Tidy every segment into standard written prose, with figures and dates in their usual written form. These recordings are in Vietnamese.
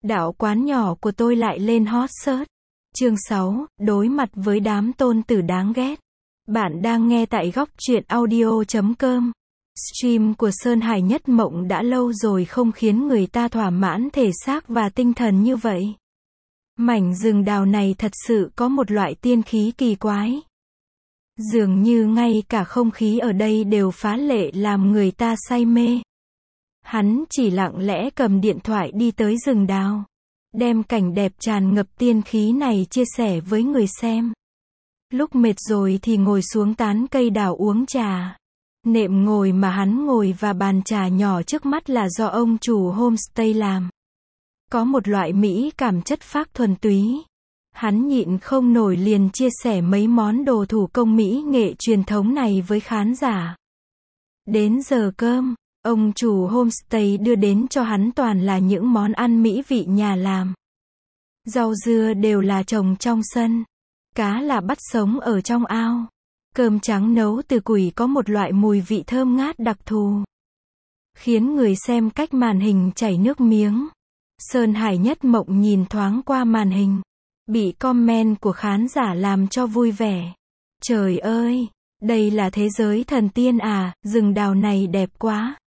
Đạo quán nhỏ của tôi lại lên hot search. Chương 6, đối mặt với đám tôn tử đáng ghét. Bạn đang nghe tại góc truyện audio.com. Stream của Sơn Hải Nhất Mộng đã lâu rồi không khiến người ta thỏa mãn thể xác và tinh thần như vậy. Mảnh rừng đào này thật sự có một loại tiên khí kỳ quái. Dường như ngay cả không khí ở đây đều phá lệ làm người ta say mê. Hắn chỉ lặng lẽ cầm điện thoại đi tới rừng đào, đem cảnh đẹp tràn ngập tiên khí này chia sẻ với người xem. Lúc mệt rồi thì ngồi xuống tán cây đào uống trà. Nệm ngồi mà hắn ngồi và bàn trà nhỏ trước mắt là do ông chủ homestay làm. Có một loại mỹ cảm chất phác thuần túy. Hắn nhịn không nổi liền chia sẻ mấy món đồ thủ công mỹ nghệ truyền thống này với khán giả. Đến giờ cơm, ông chủ homestay đưa đến cho hắn toàn là những món ăn mỹ vị nhà làm. Rau dưa đều là trồng trong sân. Cá là bắt sống ở trong ao. Cơm trắng nấu từ củi có một loại mùi vị thơm ngát đặc thù, khiến người xem cách màn hình chảy nước miếng. Sơn Hải Nhất Mộng nhìn thoáng qua màn hình, bị comment của khán giả làm cho vui vẻ. Trời ơi, đây là thế giới thần tiên à, rừng đào này đẹp quá.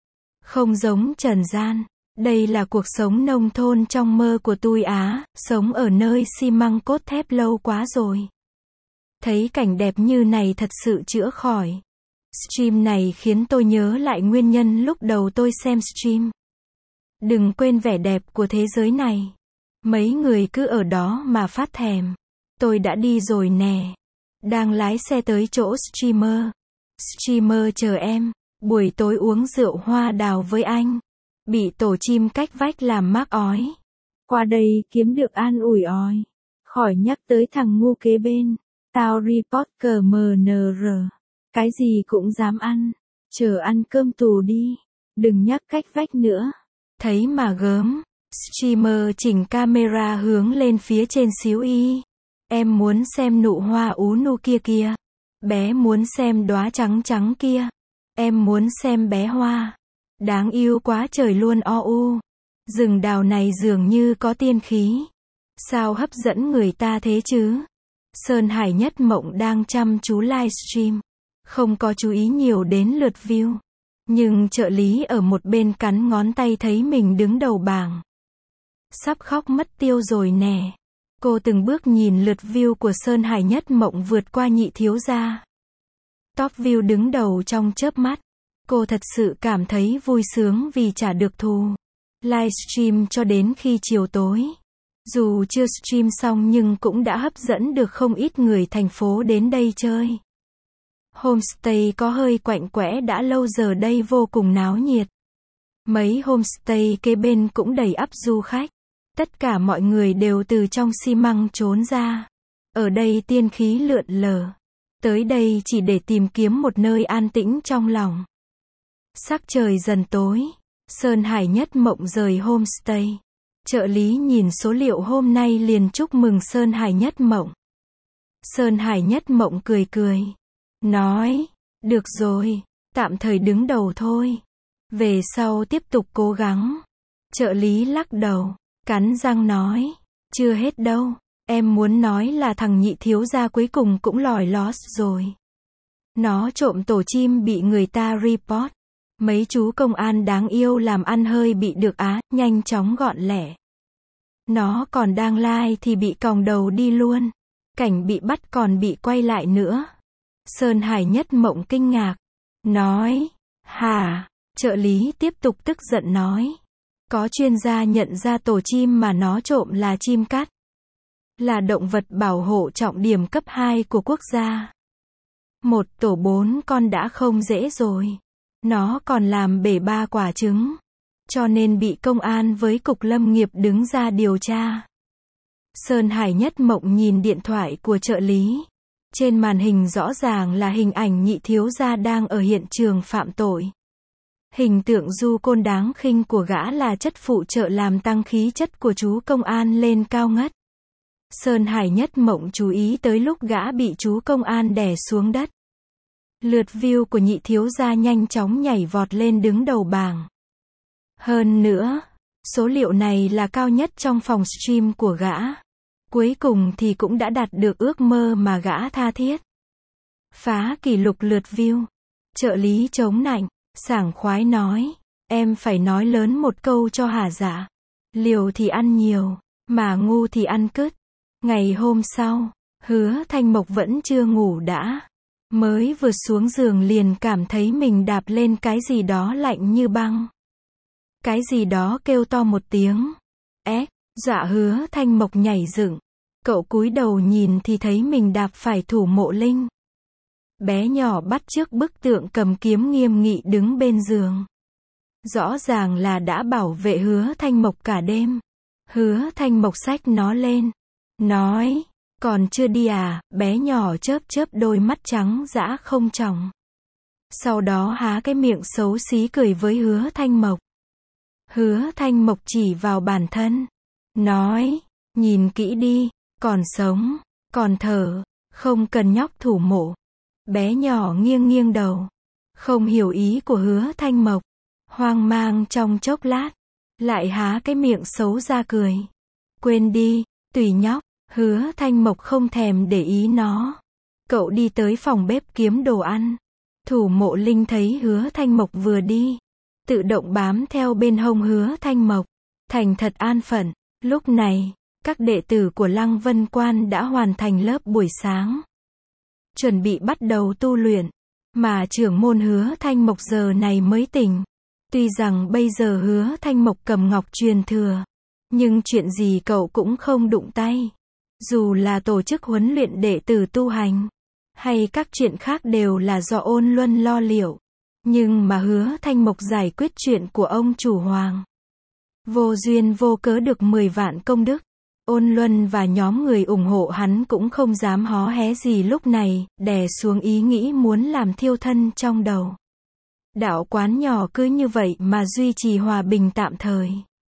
Không giống trần gian, đây là cuộc sống nông thôn trong mơ của tôi á, sống ở nơi xi măng cốt thép lâu quá rồi. Thấy cảnh đẹp như này thật sự chữa khỏi. Stream này khiến tôi nhớ lại nguyên nhân lúc đầu tôi xem stream. Đừng quên vẻ đẹp của thế giới này. Mấy người cứ ở đó mà phát thèm. Tôi đã đi rồi nè. Đang lái xe tới chỗ streamer. Streamer chờ em. Buổi tối uống rượu hoa đào với anh. Bị tổ chim cách vách làm mắc ói. Qua đây kiếm được an ủi ói. Khỏi nhắc tới thằng ngu kế bên. Tao report CMNR. Cái gì cũng dám ăn. Chờ ăn cơm tù đi. Đừng nhắc cách vách nữa. Thấy mà gớm. Streamer chỉnh camera hướng lên phía trên xíu y. Em muốn xem nụ hoa ú nu kia kìa. Bé muốn xem đóa trắng trắng kia. Em muốn xem bé hoa. Đáng yêu quá trời luôn u. Rừng đào này dường như có tiên khí. Sao hấp dẫn người ta thế chứ? Sơn Hải Nhất Mộng đang chăm chú livestream. Không có chú ý nhiều đến lượt view. Nhưng trợ lý ở một bên cắn ngón tay thấy mình đứng đầu bảng. Sắp khóc mất tiêu rồi nè. Cô từng bước nhìn lượt view của Sơn Hải Nhất Mộng vượt qua Nhị thiếu gia. Top view đứng đầu trong chớp mắt. Cô thật sự cảm thấy vui sướng vì trả được thù. Livestream cho đến khi chiều tối. Dù chưa stream xong nhưng cũng đã hấp dẫn được không ít người thành phố đến đây chơi. Homestay có hơi quạnh quẽ đã lâu giờ đây vô cùng náo nhiệt. Mấy homestay kế bên cũng đầy ắp du khách. Tất cả mọi người đều từ trong xi măng trốn ra. Ở đây tiên khí lượn lờ. Tới đây chỉ để tìm kiếm một nơi an tĩnh trong lòng. Sắc trời dần tối. Sơn Hải Nhất Mộng rời homestay. Trợ lý nhìn số liệu hôm nay liền chúc mừng Sơn Hải Nhất Mộng. Sơn Hải Nhất Mộng cười cười. Nói, được rồi, tạm thời đứng đầu thôi. Về sau tiếp tục cố gắng. Trợ lý lắc đầu, cắn răng nói. Chưa hết đâu, em muốn nói là thằng Nhị thiếu gia cuối cùng cũng lòi lót rồi. Nó trộm tổ chim bị người ta report. Mấy chú công an đáng yêu làm ăn hơi bị được á, nhanh chóng gọn lẹ. Nó còn đang live thì bị còng đầu đi luôn. Cảnh bị bắt còn bị quay lại nữa. Sơn Hải Nhất Mộng kinh ngạc. Nói, hả? Trợ lý tiếp tục tức giận nói. Có chuyên gia nhận ra tổ chim mà nó trộm là chim cắt. Là động vật bảo hộ trọng điểm cấp 2 của quốc gia. Một tổ 4 con đã không dễ rồi. Nó còn làm bể 3 quả trứng. Cho nên bị công an với cục lâm nghiệp đứng ra điều tra. Sơn Hải Nhất Mộng nhìn điện thoại của trợ lý. Trên màn hình rõ ràng là hình ảnh Nhị thiếu gia đang ở hiện trường phạm tội. Hình tượng du côn đáng khinh của gã là chất phụ trợ làm tăng khí chất của chú công an lên cao ngất. Sơn Hải Nhất Mộng chú ý tới lúc gã bị chú công an đè xuống đất. Lượt view của Nhị thiếu gia nhanh chóng nhảy vọt lên đứng đầu bảng. Hơn nữa, Số liệu này là cao nhất trong phòng stream của gã. Cuối cùng thì cũng đã đạt được ước mơ mà gã tha thiết. Phá kỷ lục lượt view. Trợ lý chống nạnh, sảng khoái nói. Em phải nói lớn một câu cho hả dạ. Liều thì ăn nhiều, mà ngu thì ăn cứt. Ngày hôm sau, Hứa Thanh Mộc vẫn chưa ngủ đã. Mới vừa xuống giường liền cảm thấy mình đạp lên cái gì đó lạnh như băng. Cái gì đó kêu to một tiếng. Dạ Hứa Thanh Mộc nhảy dựng. Cậu cúi đầu nhìn thì thấy mình đạp phải Thủ Mộ Linh. Bé nhỏ bắt chước bức tượng cầm kiếm nghiêm nghị đứng bên giường. Rõ ràng là đã bảo vệ Hứa Thanh Mộc cả đêm. Hứa Thanh Mộc xách nó lên. Nói, còn chưa đi à, bé nhỏ chớp chớp đôi mắt trắng dã không tròng. Sau đó há cái miệng xấu xí cười với Hứa Thanh Mộc. Hứa Thanh Mộc chỉ vào bản thân. Nói, nhìn kỹ đi, còn sống, còn thở, không cần nhóc Thủ Mộ. Bé nhỏ nghiêng nghiêng đầu. Không hiểu ý của Hứa Thanh Mộc. Hoang mang trong chốc lát. Lại há cái miệng xấu ra cười. Quên đi, tùy nhóc. Hứa Thanh Mộc không thèm để ý nó. Cậu đi tới phòng bếp kiếm đồ ăn. Thủ Mộ Linh thấy Hứa Thanh Mộc vừa đi. Tự động bám theo bên hông Hứa Thanh Mộc. Thành thật an phận. Lúc này, các đệ tử của Lăng Vân Quan đã hoàn thành lớp buổi sáng. Chuẩn bị bắt đầu tu luyện. Mà trưởng môn Hứa Thanh Mộc giờ này mới tỉnh. Tuy rằng bây giờ Hứa Thanh Mộc cầm ngọc truyền thừa. Nhưng chuyện gì cậu cũng không đụng tay. Dù là tổ chức huấn luyện đệ tử tu hành. Hay các chuyện khác đều là do Ôn Luân lo liệu. Nhưng mà Hứa Thanh Mộc giải quyết chuyện của ông chủ hoàng. Vô duyên vô cớ được 10 vạn công đức. Ôn Luân và nhóm người ủng hộ hắn cũng không dám hó hé gì lúc này, đè xuống ý nghĩ muốn làm thiêu thân trong đầu. Đạo quán nhỏ cứ như vậy mà duy trì hòa bình tạm thời.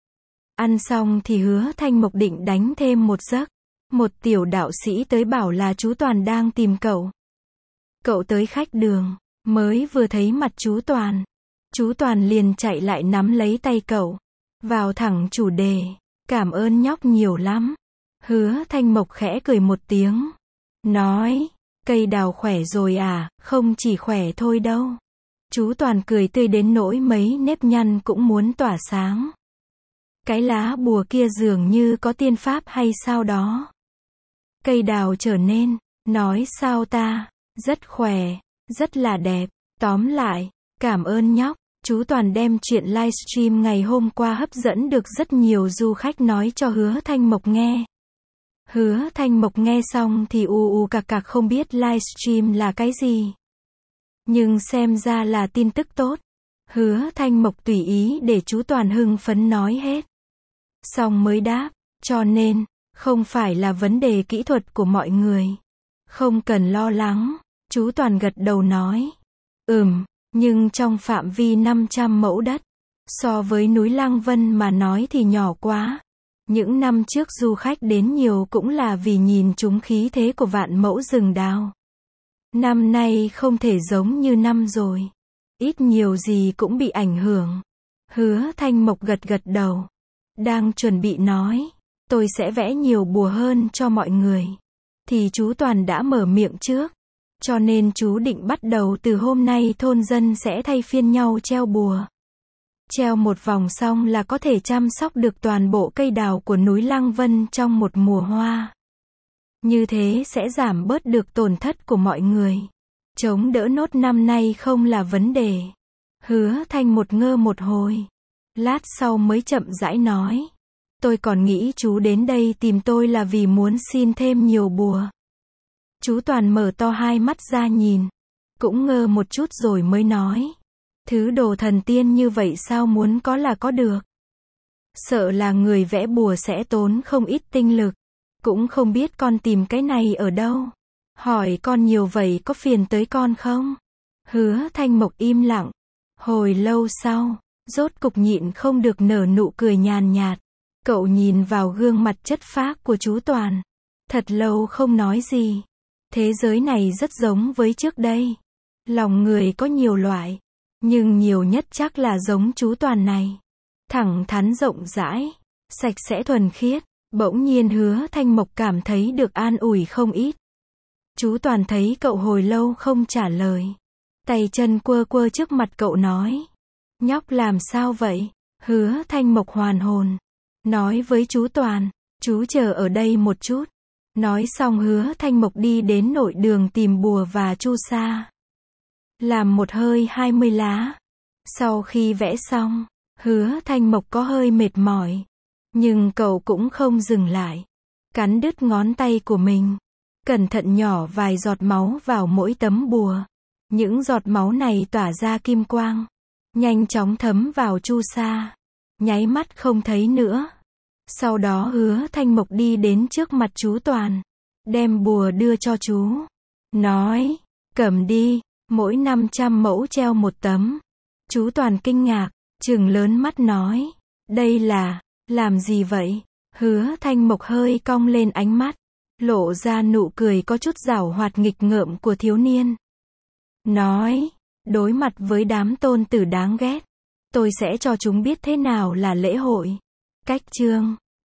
Ăn xong thì Hứa Thanh Mộc định đánh thêm một giấc. Một tiểu đạo sĩ tới bảo là chú Toàn đang tìm cậu. Cậu tới khách đường, mới vừa thấy mặt chú Toàn. Chú Toàn liền chạy lại nắm lấy tay cậu. Vào thẳng chủ đề. Cảm ơn nhóc nhiều lắm. Hứa Thanh Mộc khẽ cười một tiếng. Nói, cây đào khỏe rồi à, không chỉ khỏe thôi đâu. Chú Toàn cười tươi đến nỗi mấy nếp nhăn cũng muốn tỏa sáng. Cái lá bùa kia dường như có tiên pháp hay sao đó. Cây đào trở nên, nói sao ta, rất khỏe, rất là đẹp. Tóm lại, cảm ơn nhóc. Chú Toàn đem chuyện livestream ngày hôm qua hấp dẫn được rất nhiều du khách nói cho Hứa Thanh Mộc nghe. Hứa Thanh Mộc nghe xong thì cạc cạc không biết livestream là cái gì. Nhưng xem ra là tin tức tốt. Hứa Thanh Mộc tùy ý để chú Toàn hưng phấn nói hết. Xong mới đáp, cho nên, không phải là vấn đề kỹ thuật của mọi người. Không cần lo lắng, chú Toàn gật đầu nói. Nhưng trong phạm vi 500 mẫu đất, so với núi Lăng Vân mà nói thì nhỏ quá. Những năm trước du khách đến nhiều cũng là vì nhìn chúng khí thế của vạn mẫu rừng đào. Năm nay không thể giống như năm rồi. Ít nhiều gì cũng bị ảnh hưởng. Hứa Thanh Mộc gật gật đầu. Đang chuẩn bị nói, tôi sẽ vẽ nhiều bùa hơn cho mọi người. Thì chú Toàn đã mở miệng trước. Cho nên chú định bắt đầu từ hôm nay thôn dân sẽ thay phiên nhau treo bùa. Treo một vòng xong là có thể chăm sóc được toàn bộ cây đào của núi Lăng Vân trong một mùa hoa. Như thế sẽ giảm bớt được tổn thất của mọi người. Chống đỡ nốt năm nay không là vấn đề. Hứa Thanh một ngơ một hồi. Lát sau mới chậm rãi nói. Tôi còn nghĩ chú đến đây tìm tôi là vì muốn xin thêm nhiều bùa. Chú Toàn mở to hai mắt ra nhìn. Cũng ngơ một chút rồi mới nói. Thứ đồ thần tiên như vậy sao muốn có là có được. Sợ là người vẽ bùa sẽ tốn không ít tinh lực. Cũng không biết con tìm cái này ở đâu. Hỏi con nhiều vậy có phiền tới con không? Hứa Thanh Mộc im lặng. Hồi lâu sau, rốt cục nhịn không được nở nụ cười nhàn nhạt. Cậu nhìn vào gương mặt chất phác của chú Toàn. Thật lâu không nói gì. Thế giới này rất giống với trước đây. Lòng người có nhiều loại. Nhưng nhiều nhất chắc là giống chú Toàn này. thẳng thắn rộng rãi, sạch sẽ thuần khiết. Bỗng nhiên Hứa Thanh Mộc cảm thấy được an ủi không ít. Chú Toàn thấy cậu hồi lâu không trả lời. Tay chân quơ quơ trước mặt cậu nói. Nhóc làm sao vậy? Hứa Thanh Mộc hoàn hồn. Nói với chú Toàn, chú chờ ở đây một chút. Nói xong Hứa Thanh Mộc đi đến nội đường tìm bùa và chu sa. Làm một hơi 20 lá. Sau khi vẽ xong, Hứa Thanh Mộc có hơi mệt mỏi. Nhưng cậu cũng không dừng lại. Cắn đứt ngón tay của mình. Cẩn thận nhỏ vài giọt máu vào mỗi tấm bùa. Những giọt máu này tỏa ra kim quang. Nhanh chóng thấm vào chu sa. Nháy mắt không thấy nữa. Sau đó Hứa Thanh Mộc đi đến trước mặt chú Toàn. Đem bùa đưa cho chú. Nói, cầm đi, mỗi 500 mẫu treo một tấm. Chú Toàn kinh ngạc, trừng lớn mắt nói. Đây là, làm gì vậy? Hứa Thanh Mộc hơi cong lên ánh mắt. Lộ ra nụ cười có chút giảo hoạt nghịch ngợm của thiếu niên. Nói, đối mặt với đám tôn tử đáng ghét. Tôi sẽ cho chúng biết thế nào là lễ hội. Cách chương